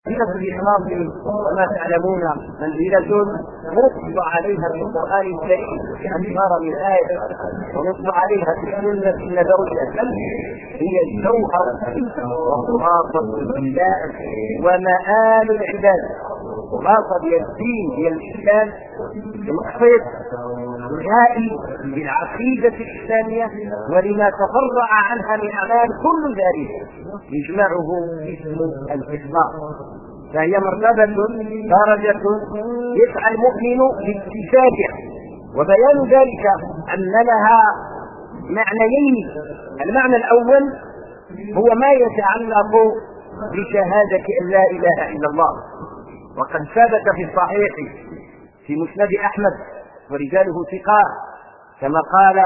منزلة الإخلاص كما تعلمون منزلة نصب عليها في القرآن الكريم أكثر من آية، ونصب عليها في السنة النبوية، هي الجوهر وخلاصة الإسلام ومآل العباد. خلاصة الدين هي الإسلام المقصود الغائي بالعقيدة الإسلامية ولما تفرع عنها من أعمال، كل ذلك يجمعه اسم الإخلاص، فهي مرتبة درجة يسعى المؤمن لاكتسابها. وبيان ذلك أن لها معنيين: المعنى الأول هو ما يتعلق بشهادة أن لا إله إلا الله، وقد ثبت في الصحيح في مسند أحمد ورجاله ثقات كما قال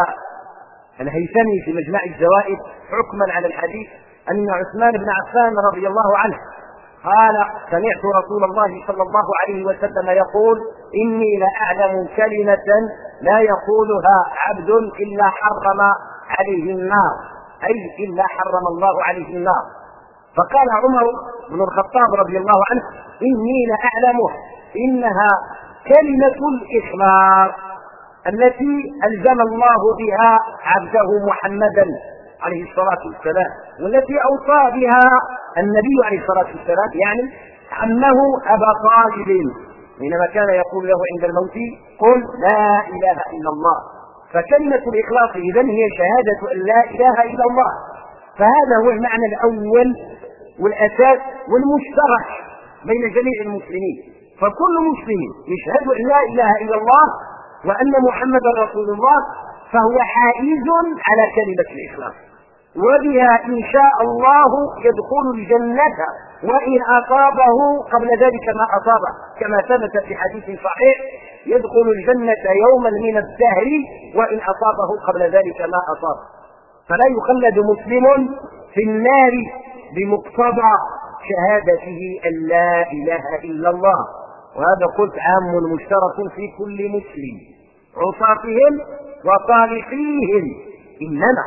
الهيثمي في مجمع الزوائد حكما على الحديث أن عثمان بن عفان رضي الله عنه قال: سمعت رسول الله صلى الله عليه وسلم يقول: إني لأعلم كلمة لا يقولها عبد إلا حرم عليه النار، أي إلا حرم الله عليه النار. فقال عمر بن الخطاب رضي الله عنه: إني لأعلمه، إنها كلمة الإخلاص التي ألزم الله بها عبده محمدا عليه الصلاة والسلام، والتي أوصى بها النبي عليه الصلاة والسلام، يعني عمه أبا طالب حينما كان يقول له عند الموت: قل لا إله إلا الله. فكلمة الإخلاص إذن هي شهادة أن لا إله إلا الله. فهذا هو المعنى الأول والأساس والمشترك بين جميع المسلمين، فكل مسلم يشهد أن لا إله إلا الله وأن محمدا رسول الله فهو حائز على كلمة الإخلاص، وبها إن شاء الله يدخل الجنة وإن أصابه قبل ذلك ما أصابه، كما ثبت في حديث صحيح: يدخل الجنة يوما من الدهر وإن أصابه قبل ذلك ما أصابه. فلا يخلد مسلم في النار بمقتضى شهادته أن لا إله إلا الله. وهذا قلت عام مشترك في كل مسلم، عصاتهم وصالحيهم، إنما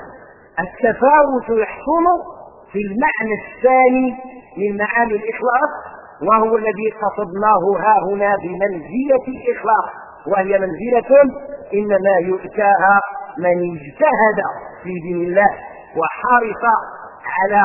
التفاوت يحصل في المعنى الثاني من معاني الإخلاص، وهو الذي قصدناه ها هنا بمنزلة الإخلاص، وهي منزلة إنما يؤتاها من اجتهد في دين الله وحرص على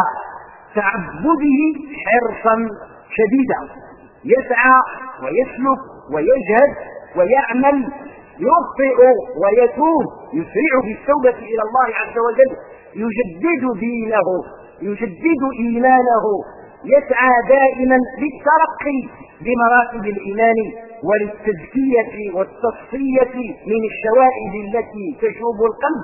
تعبده حرصا شديدا، يسعى ويسلك ويجهد ويعمل، يخطئ ويتوب، يسرع بالتوبة إلى الله عز وجل، يجدد دينه، يجدد إيمانه، يسعى دائما للترقي بمراتب الإيمان وللتزكية والتصفية من الشوائب التي تشوب القلب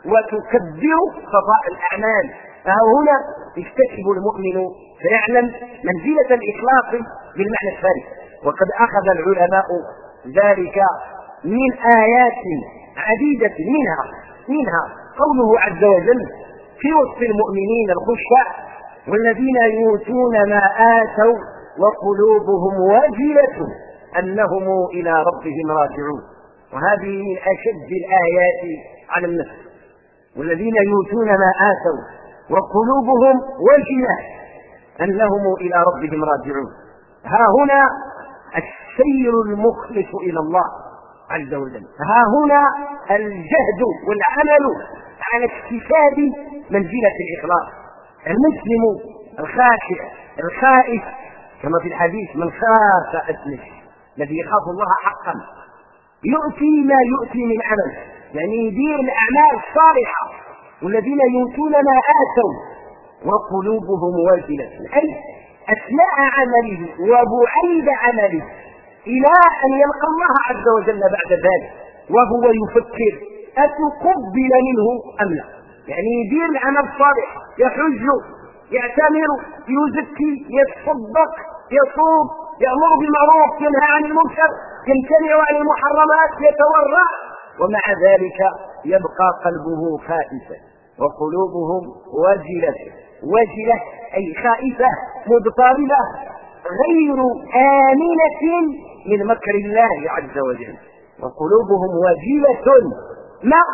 وتكبر صفاء الأعمال. فهنا يكتسب المؤمن فيعلم منزلة الإخلاص بالمعنى الثالث. وقد أخذ العلماء ذلك من آيات عديدة، منها قوله عز وجل في وصف المؤمنين الخشع: والذين يؤتون ما آتوا وقلوبهم وجلة أنهم إلى ربهم راجعون. وهذه من أشد الآيات على النفس: والذين يؤتون ما آتوا وقلوبهم وجلة أنهم إلى ربهم راجعون. ها هنا السير المخلص إلى الله عز وجل، ها هنا الجهد والعمل على اكتساب منزلة الإخلاص. المسلم الخاشع الخائف كما في الحديث: من خاف أدنش، الذي يخاف الله حقا يؤتي ما يؤتي من عمل، يعني يدير الأعمال الصالحة. والذين يؤتون ما آتوا وقلوبهم واجلة، أي أثناء عمله وبعيد عمله إلى أن يلقى الله عز وجل بعد ذلك وهو يفكر أتقبل منه أم لا. يعني يدير العمل الصالح، يحج، يعتمر، يزكي، يتصدق، يصوم، يأمر بالمعروف، ينهى عن المنكر، يمتنع عن المحرمات، يتورع، ومع ذلك يبقى قلبه خائفا وقلوبهم وجلة أي خائفة مضطربة غير آمنة من مكر الله عز وجل. وقلوبهم وجلة، ما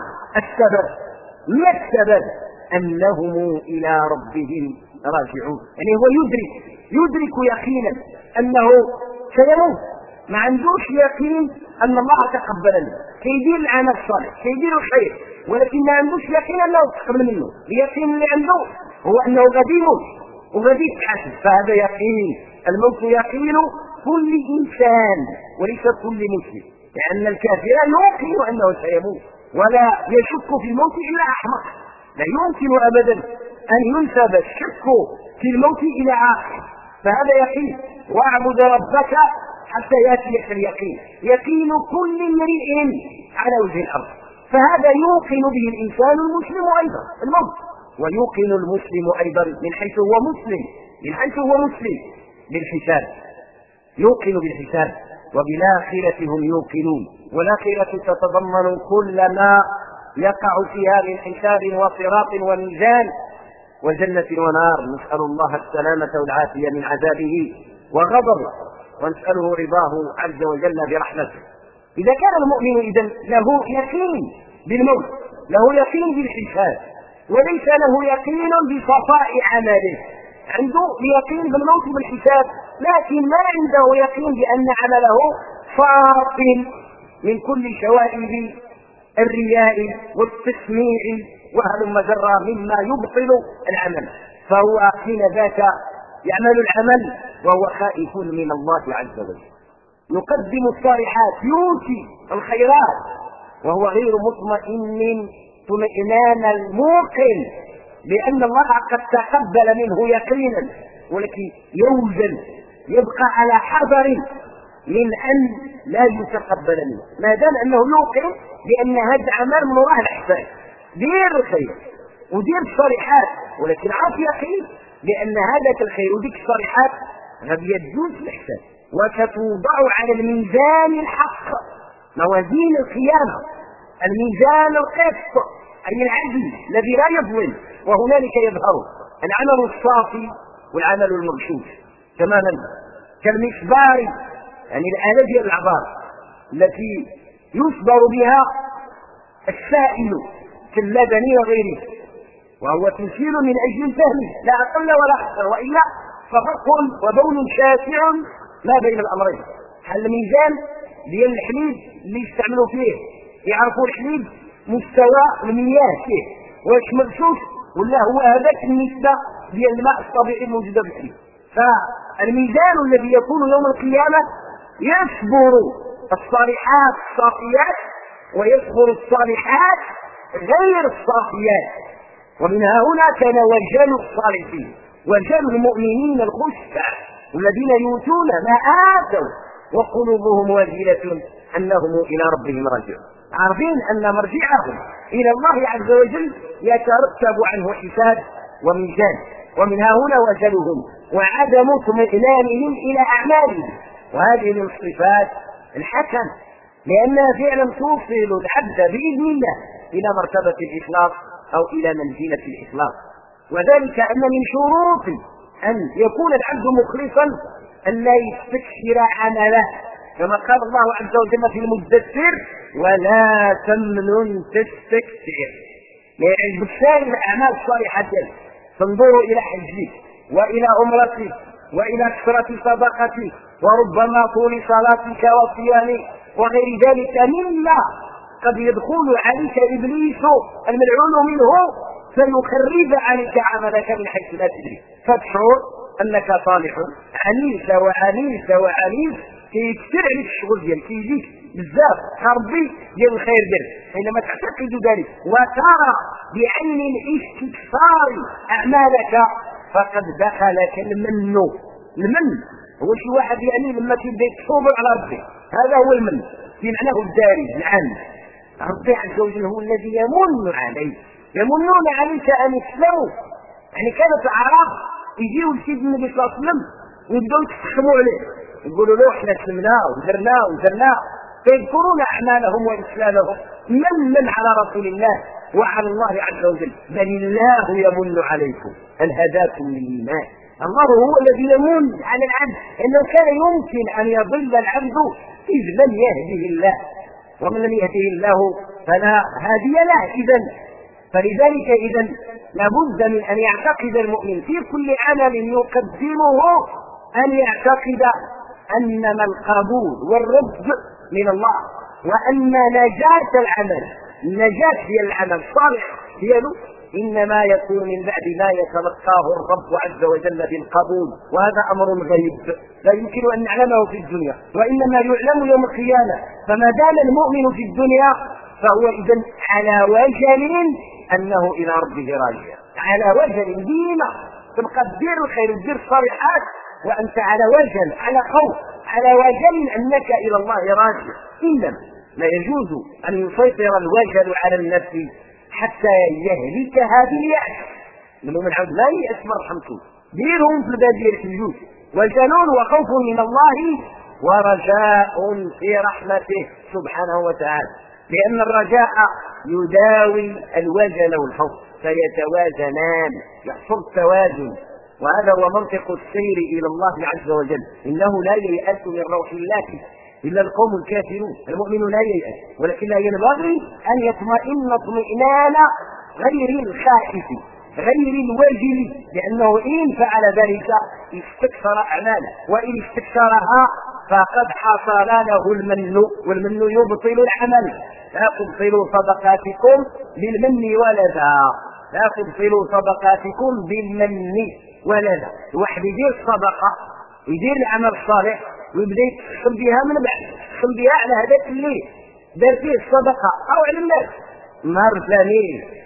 السبب؟ أنهم إلى ربهم راجعون. يعني هو يدرك يقينا أنه سيموت، ما عندوش يقين أن الله تقبل منه، كيدير العمل الصالح كيدير الخير، ولكن ما عندوش يقين أنه تقبل منه. اليقين اللي عنده هو أنه غادي يموت وغادي يتحاسب، فهذا يقين. الموت يقين كل إنسان وليس كل مسلم، لأن الكافر يوقن أنه سيموت ولا يشك في الموت إلا أحمق. لا يمكن أبدا أن ينسب الشك في الموت إلى عاقل، فهذا يقين. واعبد ربك حتى يأتيك اليقين، يقين كل امرئ على وجه الأرض، فهذا يوقن به الإنسان المسلم أيضا الموت، ويوقن المسلم أيضا من حيث هو مسلم، بالحساب، يوقن بالحساب. وبالآخرة هم يوقنون، والآخرة تتضمن كل ما يقع فيها من حساب وصراط وميزان وجنة ونار. نسأل الله السلامة والعافية من عذابه وغضبه، ونسأله رضاه عز وجل برحمته. إذا كان المؤمن إذن له يقين بالموت، له يقين بالحساب، وليس له يقين بصفاء عمله، عنده يقين بالموت بالحساب، لكن ما عنده يقين بأن عمله فاضل من كل شوائب الرياء والتسميع وهلم جرى مما يبطل العمل، فهو حين ذاك يعمل العمل وهو خائف من الله عز وجل، يقدم الصالحات، يؤتي الخيرات، وهو غير مطمئن اطمئنان الموقن لأن الله قد تقبل منه يقينا، ولكن يوزن يبقى على حذر من أن لا يتقبل منه، ما دام أنه يوقن بأن هذا عمل من الله الإحسان، دير الخير ودير الصالحات، ولكن عاف يقين بأن هذا الخير وديك الصالحات غادي يجوز الإحسان، وستوضع على الميزان الحق، موازين القيامة، الميزان القسط، أي العدل الذي لا يظلم، وهنالك يظهر العمل الصافي والعمل المغشوش تماما، كالمسبار، يعني الآلة ديال العبار التي يصبر بها السائل في اللبن وغيره، وهو تسير من أجل الفهم لا أقل ولا أكثر، وإلا ففرق وبون شاسع ما بين الأمرين. الميزان ديال الحليب اللي يستعملوا فيه يعرفوا الحليب مستوى المياه فيه واش مغشوش ولا هو هذاك النسبة ديال الماء الطبيعي الموجودة في الحليب. فالميزان الذي يكون يوم القيامة يصبر الصالحات الصافيات ويصبر الصالحات غير الصافيات، ومنها هنا كان وجل الصالحين وجل المؤمنين الخشع والذين يؤتون ما آتوا وقلوبهم وجلة أنهم إلى ربهم راجعون، عارفين أن مرجعهم إلى الله عز وجل يترتب عنه حساب وميزان، ومنها هنا وجلهم وعدم اطمئنانهم إلى أعمالهم، وهذه من صفات الحسن، لأنها فعلا توصل العبد بإذن الله إلى مرتبة الإخلاص أو إلى منزلة الإخلاص. وذلك أن من شروط أن يكون العبد مخلصا أن لا يستكثر عمله، كما قال الله عز وجل في المدثر ولا تمنن تستكثر، لا يعجبك الأعمال الصالحة، تنظر إلى حجك وإلى عمرتك وإلى كثرة صدقتك وربما طول صلاتك وصيامك وغير ذلك مما قد يدخل عليك إبليس الملعون منه فيخرب عليك عملك من حيث لا تدري، فتشعر أنك صالح عنيس كيكثر عليك الشغل ديالك، كيجيك بزاف خربي ديال الخير ديالك حينما تعتقد ذلك وترى بعين الاستكثار أعمالك فقد دخلك المن هو شي واحد يعني لما تبدا يتصوب على ربي، هذا هو المن في معناه الدارج العام. ربي عز وجل هو الذي يمن يمنون عليك أن يسلموا، يعني كانت الأعراب يجيوا لسيد النبي صلى الله عليه وسلم ويبداو يتحكموا عليه، يقولوا له احنا سلمنا وزرنا فيذكرون أعمالهم وإسلامهم من على رسول الله وعلى الله عز وجل، بل الله يمن عليكم أن هداكم للإيمان. الله هو الذي يمن على العبد، إنه كان يمكن أن يضل العبد إذ لم يهده الله، ومن لم يهده الله فلا هادي له. فلذلك إذن لابد من أن يعتقد المؤمن في كل عمل يقدمه أن يعتقد أنما القبول والرد من الله، وأن نجاة العمل، النجاة ديال العمل الصالح ديالو إنما يكون من بعد ما يتلقاه الرب عز وجل بالقبول، وهذا أمر غيب لا يمكن أن نعلمه في الدنيا، وإنما يعلم يوم القيامة. فما دام المؤمن في الدنيا فهو إذن على وجل أنه إلى ربه راجع، على وجل ديما تبقى تدير الخير وتدير الصالحات وأنت على وجل، على خوف، على وجل أنك إلى الله راجع. إنما لا يجوز أن يسيطر الوجل على النفس حتى يهلكها باليأس. من عود لا يأس مرحمته ديرهم في البادية الجوز، وجنون وخوف من الله ورجاء في رحمته سبحانه وتعالى، لأن الرجاء يداوي الوجل والخوف فيتوازنان، يحصل التوازن، وهذا هو منطق السير إلى الله عز وجل. إنه لا ييأس من روح الله إلا القوم الكافرون. المؤمن لا ييأس، ولكن لا ينبغي أن يطمئن اطمئنان غير الخائف غير الواجل، لأنه إن فعل ذلك استكثر أعماله، وإن استكثرها فقد حصل له المن، والمن يبطل العمل. لا تبطلوا صدقاتكم بالمن والأذى، لا تبطلوا صدقاتكم بالمن والأذى. الواحد يدير الصدقة يدير العمل الصالح ويبدا يتخصم بها من بعد، يتخصم بها على هذاك اللي دار فيه الصدقة أو على الناس. النهار الفلاني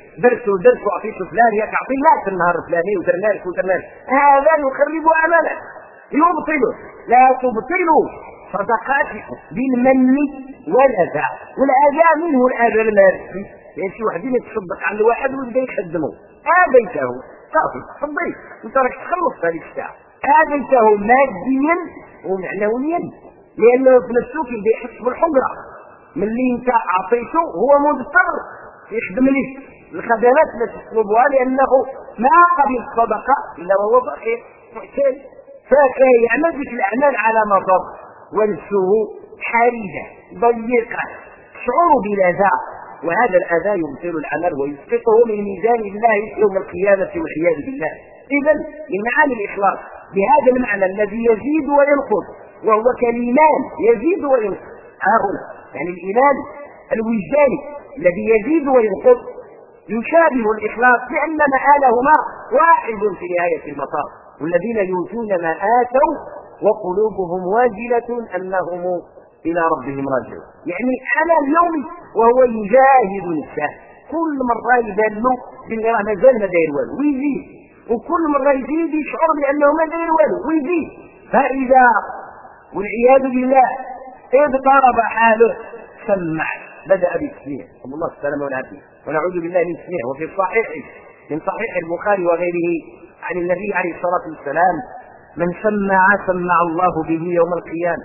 درت وعطيت فلان ياك اعطي الله النهار الفلاني ودرنا لك ودرنا لك، هذا يخرب عمله يبطله. لا تبطلوا صدقاتكم بالمن والأذى، والأذى منه الأذى المادي، يعني شي واحد يتصدق على واحد ويبدا يخدمه، آذيته صافي صديق انت راك تخلص هذيك الساعه، آذيته ماديا ومعنويا، لأنه في نفسه كيبدا يحس بالحجره ملي انت اعطيته هو مضطر يخدم لك الخدمات التي تطلبها، لأنه ما قبل الصدقة إلا وهو فقير محتاج، فيعمل بك الأعمال على مضض، ونفسه حرجة ضيقة شعور بالأذى، وهذا الأذى يبطل العمل ويسقطه من ميزان الله يوم القيامة والعياذ بالله. إذن من معاني الإخلاص بهذا المعنى الذي يزيد وينقص، وهو كالإيمان يزيد وينقص، هنا يعني الإيمان الوجداني الذي يزيد وينقص يشابه الإخلاص، لأن مآلهما واحد في نهاية المطاف. والذين يؤتون ما آتوا وقلوبهم واجلة أنهم إلى ربهم راجعون، يعني على اليوم وهو يجاهد نفسه، كل مرة يبان له باللي راه مازال ما داير والو ويزيد، وكل مرة يزيد يشعر بأنه ما داير والو ويزيد، فإذا والعياذ بالله اضطرب حاله سمع، بدأ بالتسميع، نسأل الله السلامة والعافية ونعوذ بالله من التسميع. وفي الصحيح من صحيح البخاري وغيره عن النبي عليه الصلاة والسلام: من سمع الله به يوم القيامة.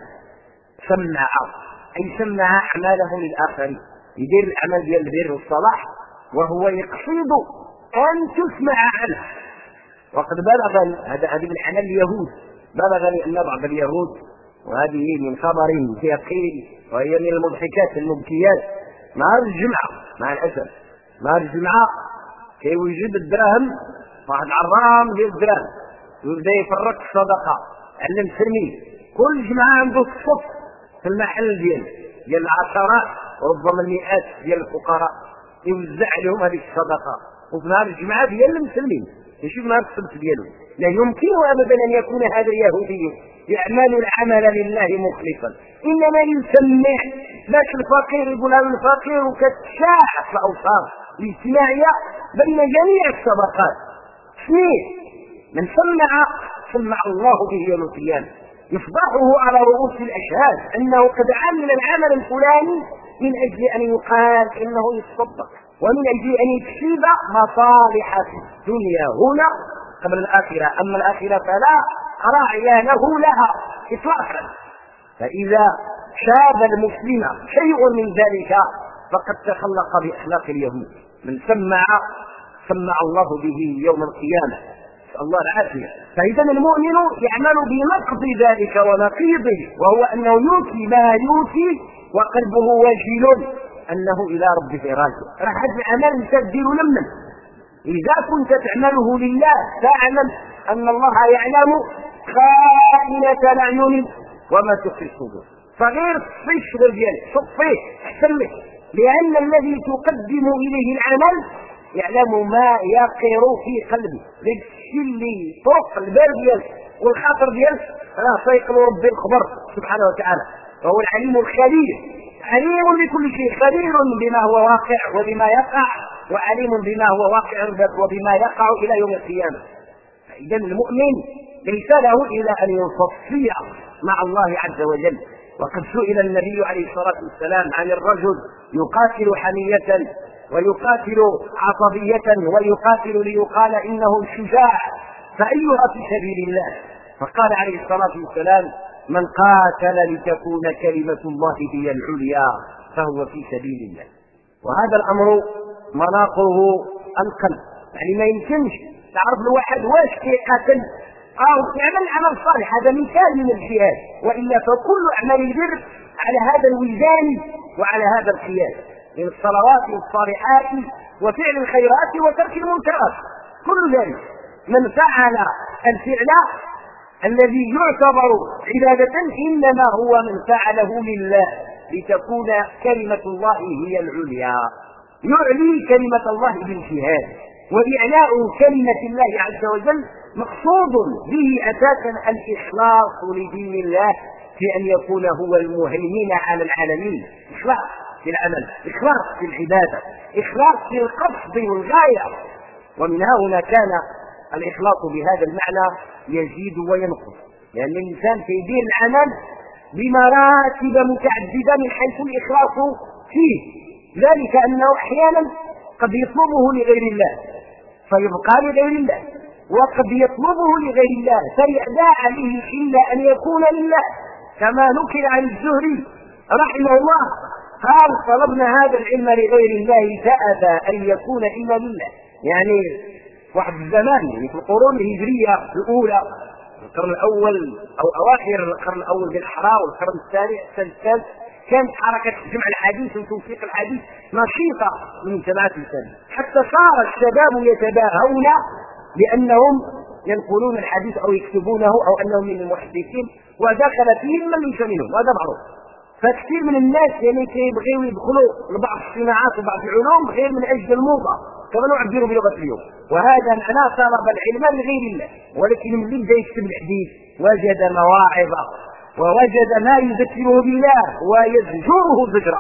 سمع أي سمع أعماله للآخرين، يدير العمل ديال البر والصلاح وهو يقصد أن تسمع عنه. وقد بلغ هذا من عمل اليهود، بلغني أن بعض اليهود، وهذه من خبر يقين وهي من المضحكات المبكيات، نهار الجمعة مع الأسف نهار الجمعة كيوجد الدراهم، واحد عرام ديال الدراهم ويبدا يفرق الصدقة على المسلمين، كل جمعة عنده الصف في المحل ديال العشرات وربما المئات ديال الفقراء يوزع لهم هذه الصدقة، وفي نهار الجمعة ديال المسلمين يشوف نهار السبت ديالهم. لا يمكن أبدا أن يكون هذا اليهودي يعمل العمل لله مخلصا، إنما يسمع باش الفقير يقول هذا الفقير، وكتشاع في الأوصاف الاجتماعية بين جميع الطبقات. من سمع الله به يوم القيامة، يفضحه على رؤوس الأشهاد أنه قد عمل العمل الفلاني من أجل أن يقال إنه يتصدق، ومن أجل أن يكسب مصالح في الدنيا هنا قبل الآخرة، أما الآخرة فلا راعي له لها إطلاقا. فإذا شاب المسلم شيء من ذلك فقد تخلق بأخلاق اليهود. من سمع الله به يوم القيامة، نسأل الله العافية. فإذا المؤمن يعمل بنقض ذلك ونقيضه، وهو أنه يؤتي ما يؤتي وقلبه وجل أنه إلى ربه راجع. راح هذا العمل تبدل لمن إذا كنت تعمله لله فاعلم أن الله يعلم خائنة الأعين وما تخفي الصدور. فغير تصفي الشغل ديالك، صفيه احسن لك، لأن الذي تقدم إليه العمل يعلم ما يقر في قلبه. الشيء اللي طرق البال ديالك والخاطر ديالك راه سيقل ربي الخبر سبحانه وتعالى، فهو العليم الخبير، عليم بكل شيء، خبير بما هو واقع وبما يقع، وعليم بما هو واقع وبما يقع إلى يوم القيامة. إذا المؤمن ليس له إلا أن يصفي مع الله عز وجل. وقد سئل النبي عليه الصلاة والسلام عن الرجل يقاتل حمية ويقاتل عصبية ويقاتل ليقال إنه شجاع، فأيها في سبيل الله؟ فقال عليه الصلاة والسلام: من قاتل لتكون كلمة الله هي العليا فهو في سبيل الله. وهذا الأمر مناقه القلب، يعني ما يمكنش تعرف الواحد واش كيقاتل أو يعمل عمل صالح، هذا مثال من الجهاد، وإلا فكل أعمال البر على هذا الوزان وعلى هذا القياس، من الصلوات والصالحات وفعل الخيرات وترك المنكرات، كل ذلك من فعل الفعل الذي يعتبر عبادة إنما هو من فعله لله لتكون كلمة الله هي العليا. يعلي كلمة الله بالجهاد، وإعلاء كلمة الله عز وجل مقصود به أساسا الإخلاص لدين الله، في أن يكون هو المهيمن على العالمين. إخلاص في العمل، إخلاص في العبادة، إخلاص في القصد والغاية. ومن هنا كان الإخلاص بهذا المعنى يزيد وينقص، لأن الإنسان يدير العمل بمراتب متعددة من حيث الإخلاص فيه، ذلك أنه أحيانا قد يطلبه لغير الله فيبقى لغير الله، وقد يطلبه لغير الله فيأبى عليه إلا أن يكون لله، كما نكر عن الزهري رحمه الله قال: طلبنا هذا العلم لغير الله فأبى أن يكون إلا لله. يعني واحد الزمان، يعني في القرون الهجرية الأولى، القرن الأول أو أواخر القرن الأول بالأحرى والقرن الثاني الثالث، كانت حركة جمع الحديث وتوثيق الحديث نشيطة من المجتمعات الإسلامية، حتى صار الشباب يتباهون بأنهم ينقلون الحديث أو يكتبونه أو أنهم من المحدثين، ودخل فيهم من ليس منهم، وهذا معروف. فكثير من الناس يعني كيبغيو يدخلوا لبعض الصناعات وبعض العلوم غير من أجل الموضة، كما نعبر بلغة اليوم، وهذا معناه طلب العلم لغير الله. ولكن من بدا يكتب الحديث وجد مواعظ ووجد ما يذكره بالله ويزجره زجرا،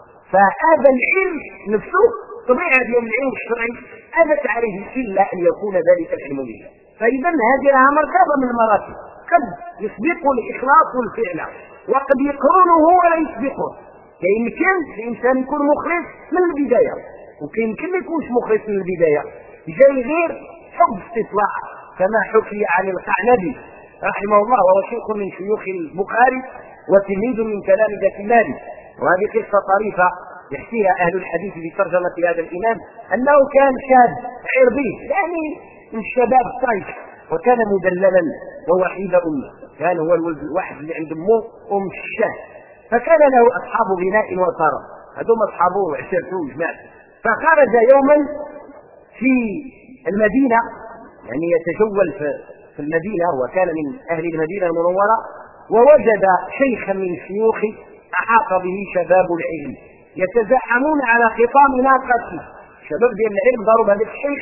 فهذا العلم نفسه طبيعة ديال العلم الشرعي أبت عليه إلا أن يكون ذلك العلم لله. فإذا هذه لها مرتبة من المراتب، قد يسبق الإخلاص والفعل، وقد يقرنه ولا يسبقه. يمكن الإنسان يكون مخلص من البداية، ويمكن ما يكونش مخلص من البداية، جاي غير حب استطلاع، كما حكي عن القعنبي رحمه الله، وهو شيخ من شيوخ البخاري وتلميذ من تلامذة مالك. وهذه قصة طريفة يحكيها أهل الحديث في ترجمة هذا الإمام، أنه كان شاب عربي، يعني من الشباب الطيش، وكان مدللا ووحيد أمه، كان هو الولد الواحد اللي عند أمه أم الشاه، فكان له أصحاب بناء وطرب، هذوم أصحابه وعشرته وجماعة. فخرج يوما في المدينة، يعني يتجول في المدينة، وكان من أهل المدينة المنورة، ووجد شيخا من الشيوخ أحاط به شباب العلم يتزاحمون على خطام ناقته. شباب ديال العلم ضرب هذا الشيخ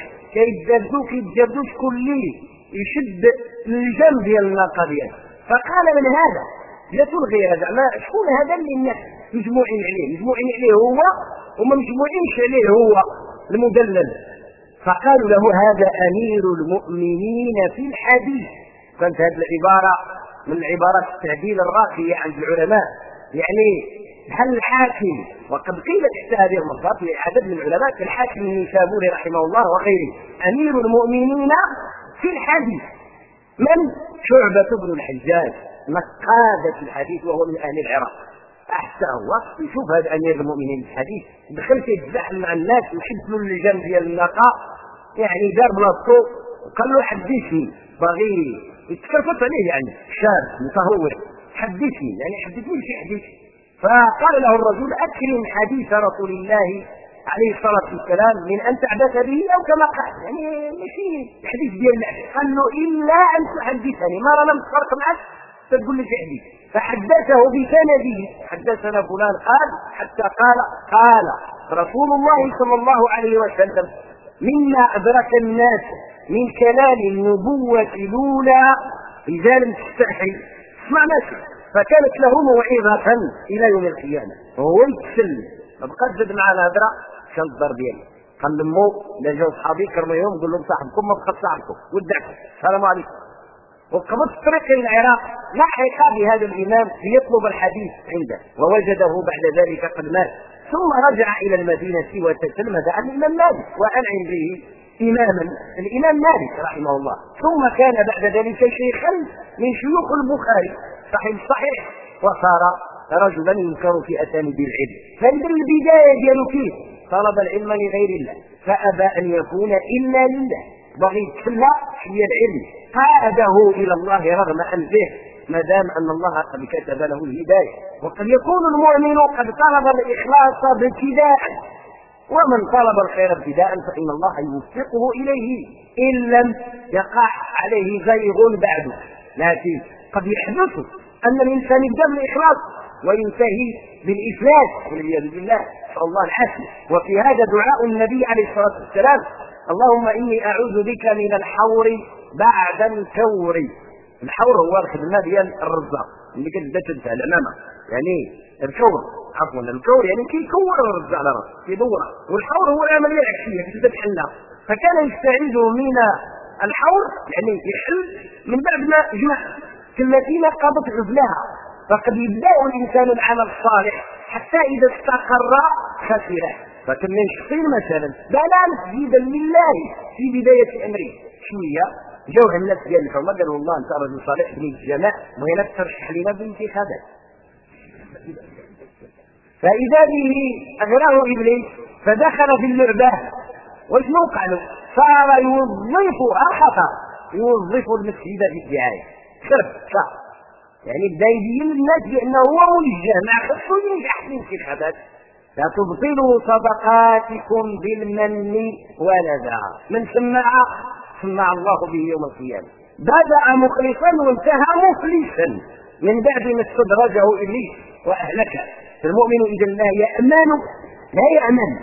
كيتجردوا شكون اللي يشد الجنب ديال الناقه ديالو. فقال: من هذا؟ لا تلغي هذا، ما شكون هذا اللي الناس مجموعين عليه هو وما مجموعينش عليه هو المدلل. فقالوا له: هذا أمير المؤمنين في الحديث. كانت هذه العبارة من العبارات التعديل الراقية عند العلماء، يعني بحال الحاكم. وقد قيل تحت هذه المصدر لعدد من العلماء كالحاكم النيسابوري رحمه الله وغيره: أمير المؤمنين في الحديث. من؟ شعبة بن الحجاج، نقادة الحديث، وهو من أهل العراق. أحسن وقت يشوف هذا أمير المؤمنين في الحديث، دخل يتزاحم مع الناس وشد له اللجام ديال النقاء، يعني دار بلاصتو وقال له: حدثني، باغي يتكلفت عليه، يعني شاب متهور، حدثني، يعني حدثني شي حديث. فقال له الرجل: أكرم حديث رسول الله عليه الصلاة والسلام من أن تعبث به أو كما قال يعني ماشي الحديث ديال اللعب قال له إلا أن تحدثني ما رانا متفرق معك تقول لي حديث فحدثه بسنده حدثنا فلان قال حتى قال رسول الله صلى الله عليه وسلم مما أدرك الناس من كلام النبوة الأولى إذا لم تستحي اسمع ماشي فكانت له موعظة إلى يوم القيامة وهو يتسلم ما بقاش زاد معنا هضره كان الضرب ديالي قال لمو لا جاو صحابي كرموا يوم قول لهم صاحبكم ما بقى صاحبكم ودعكم السلام عليكم وقبض الطريق الى العراق لحق بهذا الامام ليطلب الحديث عنده ووجده بعد ذلك قد مات ثم رجع الى المدينه وتتلمذ عن الامام مالك وانعم به اماما الامام مالك رحمه الله ثم كان بعد ذلك شيخا من شيوخ البخاري صحيح وصار رجلا ينكر في اسانيد العلم فمن البدايه ديالو كيف طلب العلم لغير الله فابى ان يكون الا لله بغي يتسلى هي العلم قاده الى الله رغم انفه ما دام ان الله قد كتب له الهدايه وقد يكون المؤمن قد طلب الاخلاص ابتداء ومن طلب الخير ابتداء فان الله يوفقه اليه ان لم يقع عليه زيغ بعده لكن قد يحدث ان الانسان يبدا بالاخلاص وينتهي بالإفلاس والعياذ بالله نسأل الله العافية وفي هذا دعاء النبي عليه الصلاة والسلام اللهم إني أعوذ بك من الحور بعد الكور الحور هو الخدمة ديال الرزاق اللي كتبدا تدفع العمامة يعني الكور عفوا الكور يعني كيكور الرزاق على راسه كيدور والحور هو العملية العكسية كتبدا تحلها فكان يستعيذ من الحور يعني يحل من بعد ما جمع كلمتين قضت عزلها فقد يبدأ الإنسان العمل الصالح حتى إذا استقر خسره فكم من شخصين مثلا بلا مسجدا لله في بداية أمره شوية جوه الناس ديال الحومة قالوا والله أنت رجل صالح بني الجماع وهنا ترشح لنا بانتخابات فإذا به أغراه إبليس فدخل في اللعبة وشنو وقع له صار يوظف المسجد في الدعاية شرب يعني بدا يبين للناس بانه هو موجه مع خصو ينجح في الانتخابات لا تبطلوا صدقاتكم بالمن والأذى من سمع الله به يوم القيامه بدا مخلصا وانتهى مفلسا من بعد ما استدرجه ابليس واهلكه فالمؤمن اذا لا يامن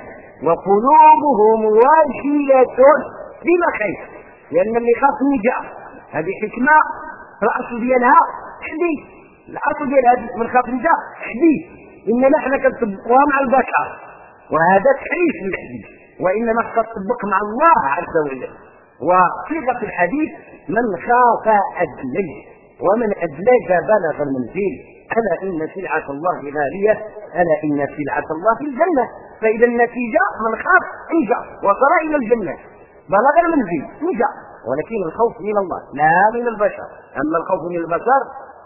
وقلوبهم واجيه بما خير لان اللي خاف النجاه هذه حكمه الاصل ديالها حديث الاصل ديال هذا من خاف النجاه حديث انما احنا كنطبقوها مع البشر وهذا تحريف للحديث وانما تطبق مع الله عز وجل وصيغه الحديث من خاف ادلج ومن ادلج بلغ المنزل الا ان سلعه الله غاليه الا ان سلعه الله في الجنه فاذا النتيجه من خاف نجا وصل الى الجنه بلغ المنزل نجا ولكن الخوف من الله لا من البشر اما الخوف من البشر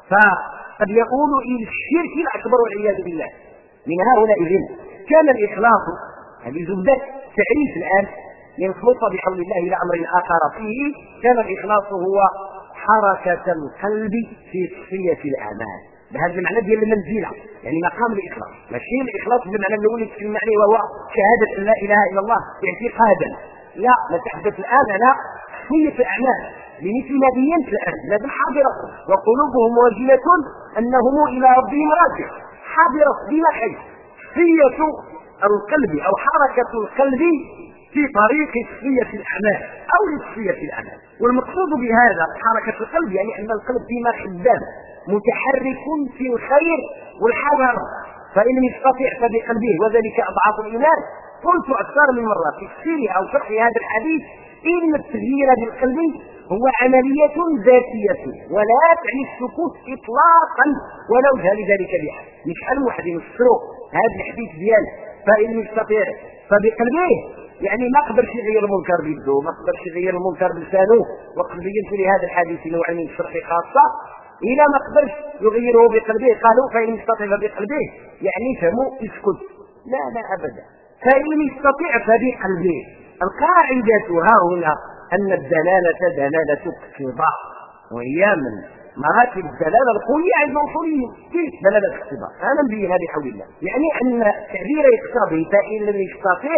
فقد يقول الى الشرك الاكبر والعياذ بالله من هؤلاء الجن كان الاخلاص هذه زبده تعريف الان ينخلص بحول الله الى امر اخر فيه كان الاخلاص هو حركه القلب في تصفيه الاعمال بهذا المعنى ديال المنزله يعني مقام الاخلاص ماشي الاخلاص بالمعنى الاول في المعنى وهو شهاده ان لا اله الا الله اعتقادا لا نتحدث الان على تصفيه الاعمال لمثل ما بينت الان لازم حاضره وقلوبهم واجله انهم الى ربهم راجع حاضره بلا خير تصفيه القلب او حركه القلب في طريق تصفيه الاعمال او لتصفيه الاعمال والمقصود بهذا حركه القلب يعني ان القلب فيما خدام متحرك في الخير والحذر فان لم يستطع فبقلبه وذلك اضعاف الايمان قلت اكثر من مره في تفسير او شرح هذا الحديث ان التغيير بالقلب هو عمليه ذاتيه ولا تعني السكوت اطلاقا ولا وجه لذلك بحال مش حال واحد يفسروا هذا الحديث ديال فان لم يستطع فبقلبه يعني ما قدرش يغير المنكر بيده ما قدرش يغير المنكر بلسانه وقد بينت لهذا الحديث نوع من الشرح خاصه إذا ما قدرش يغيره بقلبه قالوا فإن يستطيع بقلبه يعني فمو يسكت لا أبدا فإن يستطيع فبقلبه القاعدة ها هنا أن الدلالة دلالة اقتضاء وهي من مراتب الدلاله القويه عند الاصوليين. كيف دلاله الاقتضاء؟ انا نبينها بحول الله. يعني ان التعبير يقتضي فان لم يستطع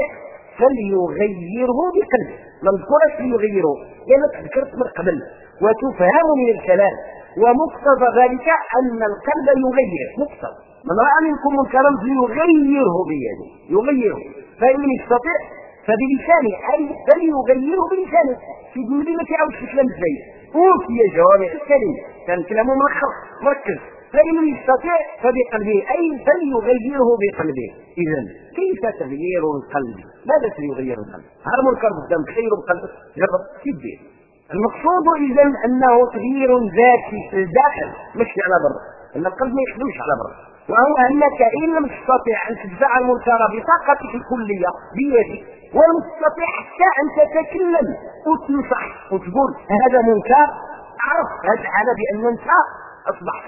فليغيره بقلبه. ما نذكرش ليغيره لان ذكرت من قبل وتفهم من الكلام، ومقتضى ذلك ان القلب يغير. مقتضى من راى منكم منكرا فليغيره بيده، يغيره، فان لم يستطع فبلسانه، اي فليغيره بلسانه. في الدنيا ما تعاودش الكلام زي اوفي جوامع الكلم، كان كلامه مركز. فإن لم يستطع فبقلبه، أي فليغيره بقلبه. إذا كيف تغيير القلب؟ ماذا سيغير القلب؟ هذا منكر قدام تغيره بقلبه، جرب كيف. المقصود إذا أنه تغيير ذاتي في الداخل مش على بر، أن القلب ما يخدمش على بر، وهو أنك إن لم تستطع أن تدفع المنكر بطاقتك الكلية بيدك، ولم تستطع حتى أن تتكلم وتنصح وتقول هذا منكر، عرف هذا على بأن أنت أصبحت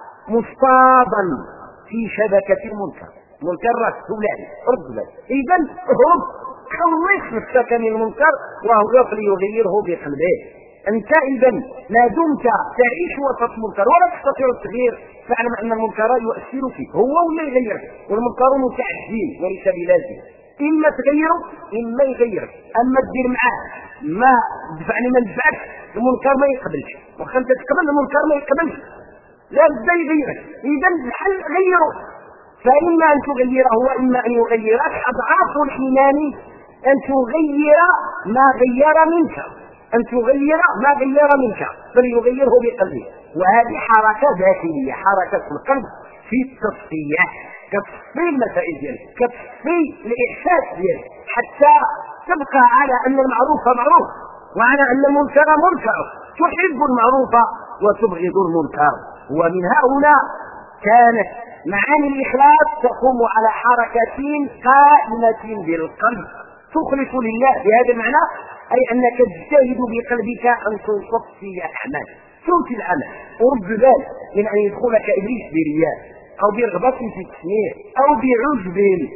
مصطادا في شبكة المنكر. منكرات تولاني رد ذلك. إذا اهرب، خلص نفسك من المنكر وهو يغيره بقلبه. أنت إذا ما دمت تعيش وسط المنكر ولا تستطيع التغيير، فاعلم أن المنكر يؤثر فيك هو ولا يغيرك، والمنكر متعدين وليس بلازم. إما تغيره إما يغيرك. أما تدير معاه ما دفعني ما ندفعش، المنكر ما يقبلش، وخلت تقبل المنكر ما يقبلش، لا بد يغيرك. إذا الحل غيره، فإما أن تغيره وإما أن يغيرك. أضعاف الإيمان أن تغير ما غير منك، أن تغير ما غير منك فليغيره بقلبه. وهذه حركة ذاتية، حركة القلب في التصفية، كتصفي المسائل ديالك، كتصفي الإحساس ديالك، حتى تبقى على أن المعروف معروف وعلى أن المنكر منكر، تحب المعروف وتبغض المنكر. ومن هنا كانت معاني الإخلاص تقوم على حركتين قائمة بالقلب تخلص لله. بهذا المعنى أي أنك تجتهد بقلبك أن تصفي الأعمال، تنفي العمل، ورب ذلك من أن يدخلك إبليس برياء أو برغبة في التسميع أو بعجب،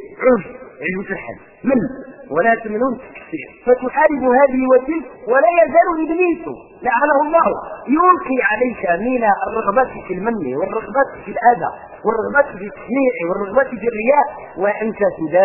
عجب الحد من ولا تمنون تكثير، فتحارب هذه وتلك. ولا يزال إبليس لعنه الله يلقي عليك من الرغبة في المن والرغبة في الأذى والرغبة في التسميع والرغبة في الرياء، وأنت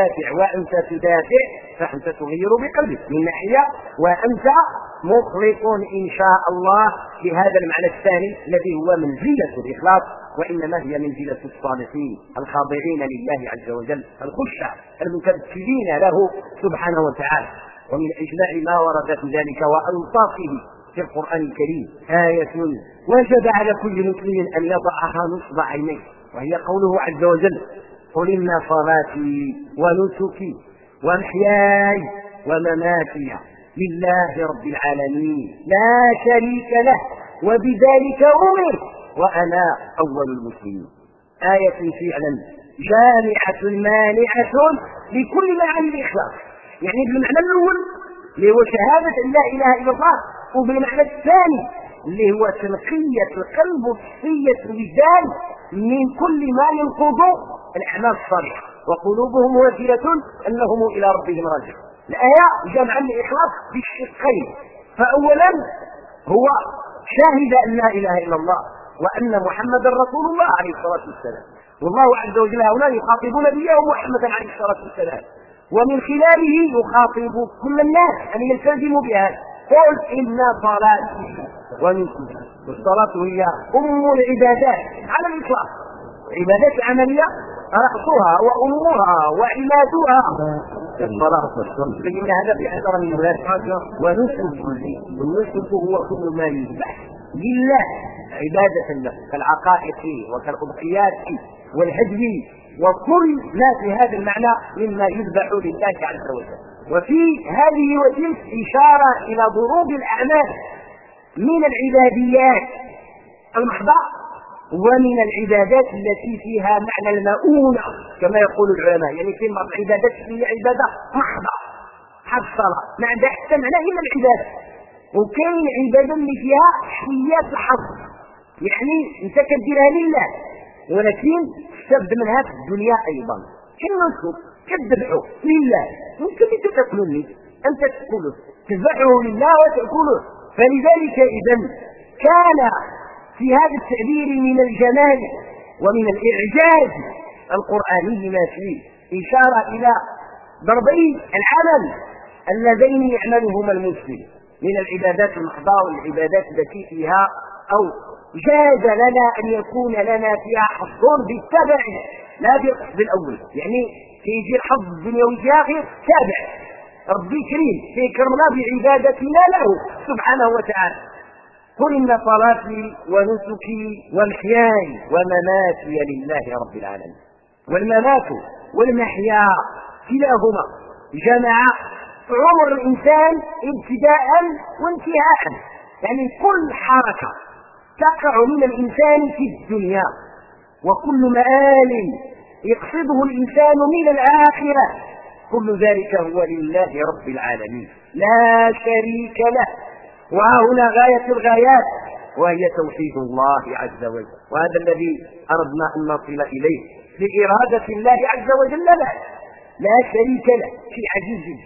تدافع فأنت تغير بقلبك من ناحية، وأنت مخلص إن شاء الله بهذا المعنى الثاني الذي هو منزلة الإخلاص، وإنما هي منزلة الصالحين الخاضعين لله عز وجل، الخشع المتبتلين له سبحانه وتعالى. ومن أجمع ما ورد في ذلك وألطافه في القرآن الكريم آية وجب على كل مسلم أن يضعها نصب عينيه، وهي قوله عز وجل: قل إن صلاتي ونسكي ومحياي ومماتي لله رب العالمين لا شريك له وبذلك أمرت وأنا أول المسلمين. آية فعلا جامعة مانعة لكل معاني الإخلاص، يعني بالمعنى الأول اللي هو شهادة أن لا إله إلا الله، وبالمعنى الثاني اللي هو تنقية القلب وتصفية الوجدان من كل ما ينقض الأعمال الصالحة، وقلوبهم وجلة أنهم إلى ربهم راجعون. الآية جمع الإخلاص بالشقين، فأولا هو شاهد أن لا إله إلا الله وأن محمدا رسول الله عليه الصلاة والسلام، والله عز وجل هنا يخاطب نبيه محمدا عليه الصلاة والسلام، ومن خلاله يخاطب كل الناس أن يلتزموا بها. قل إن صلاتي ونسكي، والصلاة هي أم العبادات على الإطلاق، عبادات عملية رأسها وأمها وعمادها الصلاة والصلاة، فإن هذا بأثر من ذلك. والنسك هو كل ما يذبح لله عبادة له كالعقائق وكالأضحيات والهدي وكل ما في هذا المعنى مما يذبح لله عز وجل. وفي هذه وتلك إشارة إلى ضروب الأعمال من العباديات المحضة ومن العبادات التي فيها معنى المؤونة كما يقول العلماء، يعني في بعض العبادات هي عبادة محضة حصلة ما عندها حتى معنى إلا العبادة، وكاين عبادة اللي فيها حيات الحظ، يعني انت كديرها لله ولكن تستفد منها في الدنيا أيضا، كالنسك كالذبح لله، ممكن انت تاكله انت تاكله تذبحه لله وتاكله. فلذلك اذا كان في هذا التعبير من الجمال ومن الإعجاز القرآني ما فيه إشارة إلى ضربي العمل اللذين يعملهما المسلم من العبادات المحضة والعبادات التي فيها أو جاز لنا أن يكون لنا فيها حظ بالتبع لا بالقصد الأول، يعني يجي الحظ الدنيوي في آخر تابع. ربي كريم سيكرمنا بعبادتنا له سبحانه وتعالى. قل إن صلاتي ونسكي ومحياي ومماتي لله رب العالمين. والممات والمحيا كلاهما جمع عمر الإنسان ابتداء وانتهاء، يعني كل حركة تقع من الإنسان في الدنيا وكل مآل يقصده الإنسان من الآخرة كل ذلك هو لله رب العالمين لا شريك له. وهنا غاية الغايات وهي توحيد الله عز وجل، وهذا الذي أردنا أن نصل إليه لإرادة الله عز وجل لا شريك له في عزيز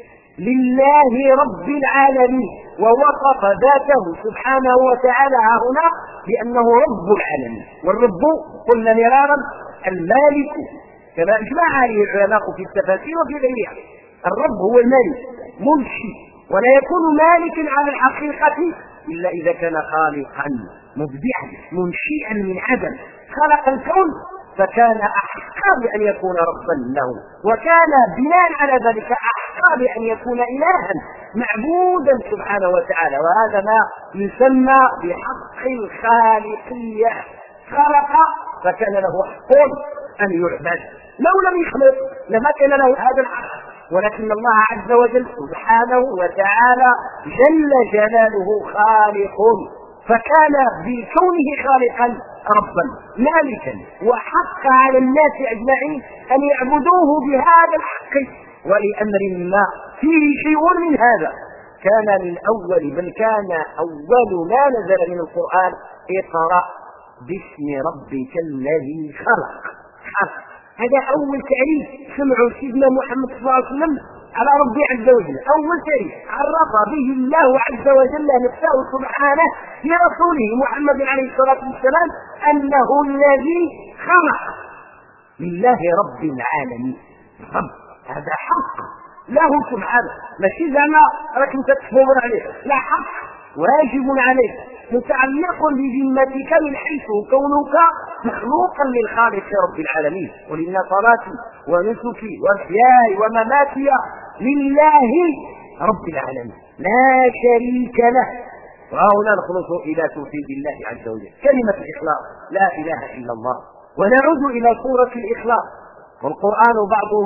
لله رب العالمين. ووصف ذاته سبحانه وتعالى هنا بأنه رب العالمين. والرب قلنا مرارا المالك كما أجمع عليه العلماء في التفاسير وفي غيرها. الرب هو المالك منشئ، ولا يكون مالكا على الحقيقة إلا إذا كان خالقا مبدعا منشئا من عدم، خلق الكون فكان أحقى بأن يكون ربا له، وكان بناء على ذلك أحقى بأن يكون إلها معبودا سبحانه وتعالى. وهذا ما يسمى بحق الخالقية، خلق فكان له حق أن يعبد، لو لم يخلق لما كان له هذا الحق. ولكن الله عز وجل سبحانه وتعالى جل جلاله خالق، فكان بكونه خالقا ربا مالكا، وحق على الناس أجمعين أن يعبدوه بهذا الحق. ولأمر ما فيه شيء من هذا كان من أول، بل كان أول ما نزل من القرآن اقرأ باسم ربك الذي خلق. هذا أول تعريف سمعوا سيدنا محمد صلى الله عليه وسلم على ربي عز وجل، أول تعريف عرف به الله عز وجل نفسه سبحانه لرسوله محمد عليه الصلاة والسلام أنه الذي خلق لله رب العالمين. رب هذا حق له سبحانه، ماشي زعما راك انت تفور عليه، لا، حق واجب عليك متعلق بذمتك من حيث كونك مخلوقا للخالق رب العالمين. قل إن صلاتي ونسكي ومحياي ومماتي لله رب العالمين لا شريك له. وهنا نخلص إلى توحيد الله عز وجل كلمة الإخلاص لا إله إلا الله. ونعود إلى سورة الإخلاص، والقرآن بعضه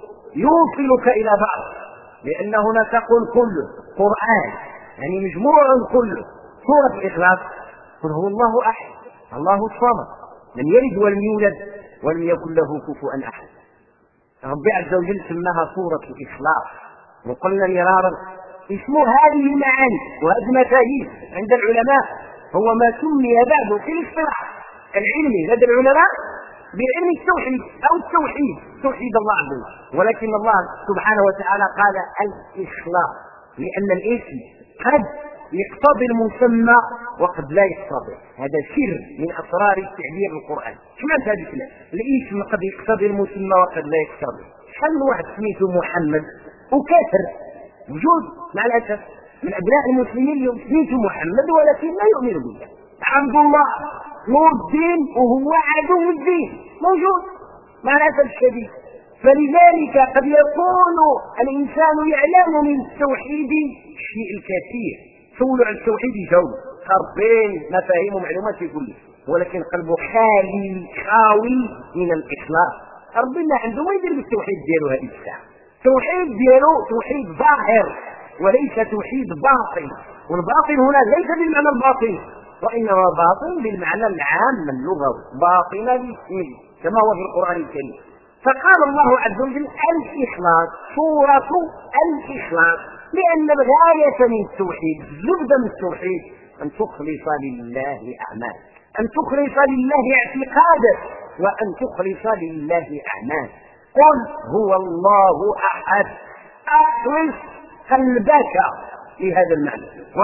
يوصلك إلى بعض، لأن هنا تقول كل قرآن يعني مجموع كله. سورة الإخلاص قل هو الله أحد الله الصمد لم يلد ولم يولد ولم يكن له كفوا أحد. ربي عز وجل سماها سورة الإخلاص، وقلنا مرارا اسم هذه المعاني وهذه المفاهيم عند العلماء هو ما سمي بعد في الاصطلاح العلمي لدى العلماء بعلم التوحيد أو التوحيد، توحيد الله عز وجل. ولكن الله سبحانه وتعالى قال الإخلاص لأن الاسم قد يقتضي المسمى وقد لا يقتضي. هذا سر من أسرار التعبير القرآن. سمعت هذا الكلام، الاسم قد يقتضي المسمى وقد لا يقتضي. شحال واحد سميته محمد وكافر وجود مع الأسف من أبناء المسلمين اليوم سميته محمد ولكن لا يؤمن بالله، عبد الله نور الدين وهو عدو الدين موجود مع الأسف الشديد. فلذلك قد يكون الإنسان يعلم من التوحيد الشيء الكثير، سولوا عن التوحيد يجاوب خربين مفاهيم ومعلومات في كله، ولكن قلبه خاوي من الإخلاص. ربنا عنده ما يدير بالتوحيد ديالو هذه الساعة، التوحيد ديالو توحيد ظاهر وليس توحيد باطن. والباطن هنا ليس بالمعنى الباطن، وإنما باطن بالمعنى العام اللغوي، باطن الاسم كما هو في القرآن الكريم. فقال الله عز وجل الإخلاص، سورة الإخلاص، لأن الغاية من التوحيد، الزبدة من التوحيد أن تخلص لله أعمال، أن تخلص لله اعتقادك، وأن تخلص لله أعمال. قل هو الله أحد، أخلص قلبك لهذا المعنى. واحد